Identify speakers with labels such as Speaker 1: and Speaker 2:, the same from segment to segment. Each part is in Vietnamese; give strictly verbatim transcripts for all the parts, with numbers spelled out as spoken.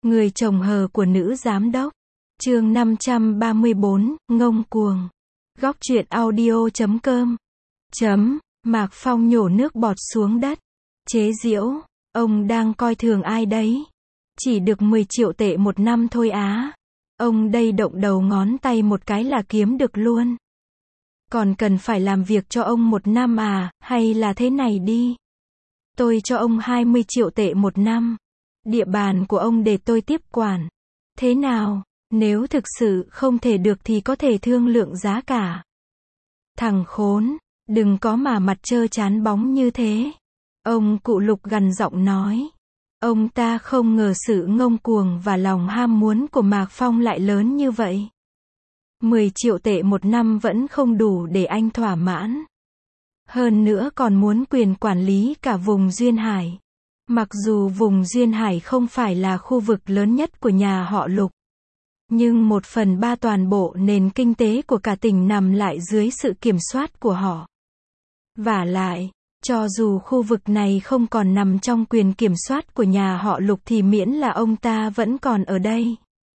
Speaker 1: Người chồng hờ của nữ giám đốc. Chương năm trăm ba mươi bốn, ngông cuồng. Góc truyện audio chấm com. Chấm, Mạc Phong nhổ nước bọt xuống đất. Chế giễu, ông đang coi thường ai đấy? Chỉ được mười triệu tệ một năm thôi á. Ông đây động đầu ngón tay một cái là kiếm được luôn. Còn cần phải làm việc cho ông một năm à, hay là thế này đi. Tôi cho ông hai mươi triệu tệ một năm. Địa bàn của ông để tôi tiếp quản. Thế nào, nếu thực sự không thể được thì có thể thương lượng giá cả. Thằng khốn, đừng có mà mặt trơ trán bóng như thế. Ông cụ Lục gằn giọng nói. Ông ta không ngờ sự ngông cuồng và lòng ham muốn của Mạc Phong lại lớn như vậy. mười triệu tệ một năm vẫn không đủ để anh thỏa mãn. Hơn nữa còn muốn quyền quản lý cả vùng Duyên Hải. Mặc dù vùng Duyên Hải không phải là khu vực lớn nhất của nhà họ Lục, nhưng một phần ba toàn bộ nền kinh tế của cả tỉnh nằm lại dưới sự kiểm soát của họ. Vả lại, cho dù khu vực này không còn nằm trong quyền kiểm soát của nhà họ Lục thì miễn là ông ta vẫn còn ở đây.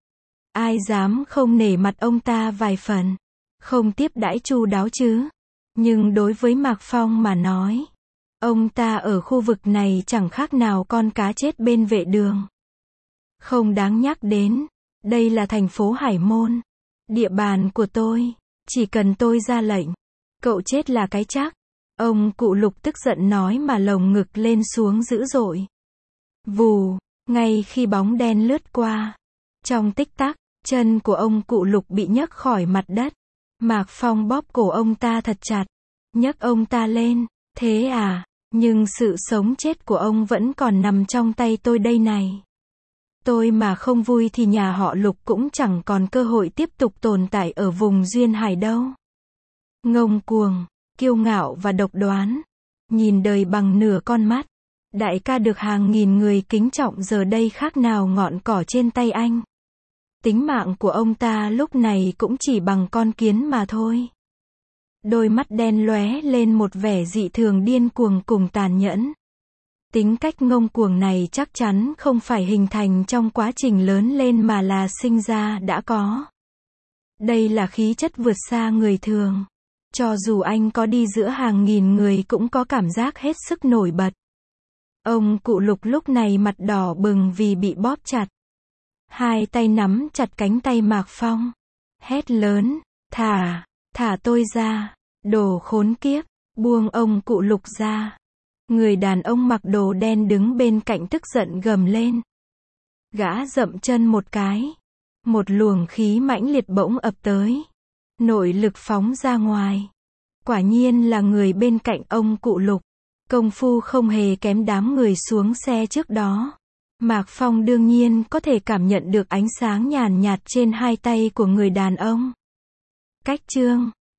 Speaker 1: Ai dám không nể mặt ông ta vài phần, không tiếp đãi chu đáo chứ. Nhưng đối với Mạc Phong mà nói, ông ta ở khu vực này chẳng khác nào con cá chết bên vệ đường. Không đáng nhắc đến, đây là thành phố Hải Môn. Địa bàn của tôi, chỉ cần tôi ra lệnh, cậu chết là cái chắc. Ông cụ Lục tức giận nói mà lồng ngực lên xuống dữ dội. Vù, ngay khi bóng đen lướt qua, trong tích tắc, chân của ông cụ Lục bị nhấc khỏi mặt đất. Mạc Phong bóp cổ ông ta thật chặt, nhấc ông ta lên. Thế à, nhưng sự sống chết của ông vẫn còn nằm trong tay tôi đây này. Tôi mà không vui thì nhà họ Lục cũng chẳng còn cơ hội tiếp tục tồn tại ở vùng Duyên Hải đâu. Ngông cuồng, kiêu ngạo và độc đoán. Nhìn đời bằng nửa con mắt. Đại ca được hàng nghìn người kính trọng giờ đây khác nào ngọn cỏ trên tay anh. Tính mạng của ông ta lúc này cũng chỉ bằng con kiến mà thôi. Đôi mắt đen lóe lên một vẻ dị thường điên cuồng cùng tàn nhẫn. Tính cách ngông cuồng này chắc chắn không phải hình thành trong quá trình lớn lên mà là sinh ra đã có. Đây là khí chất vượt xa người thường. Cho dù anh có đi giữa hàng nghìn người cũng có cảm giác hết sức nổi bật. Ông cụ Lục lúc này mặt đỏ bừng vì bị bóp chặt. Hai tay nắm chặt cánh tay Mạc Phong. Hét lớn, thả, thả tôi ra, đồ khốn kiếp, buông ông cụ Lục ra. Người đàn ông mặc đồ đen đứng bên cạnh tức giận gầm lên. Gã dậm chân một cái. Một luồng khí mãnh liệt bỗng ập tới. Nội lực phóng ra ngoài. Quả nhiên là người bên cạnh ông cụ Lục. Công phu không hề kém đám người xuống xe trước đó. Mạc Phong đương nhiên có thể cảm nhận được ánh sáng nhàn nhạt trên hai tay của người đàn ông. Cách chương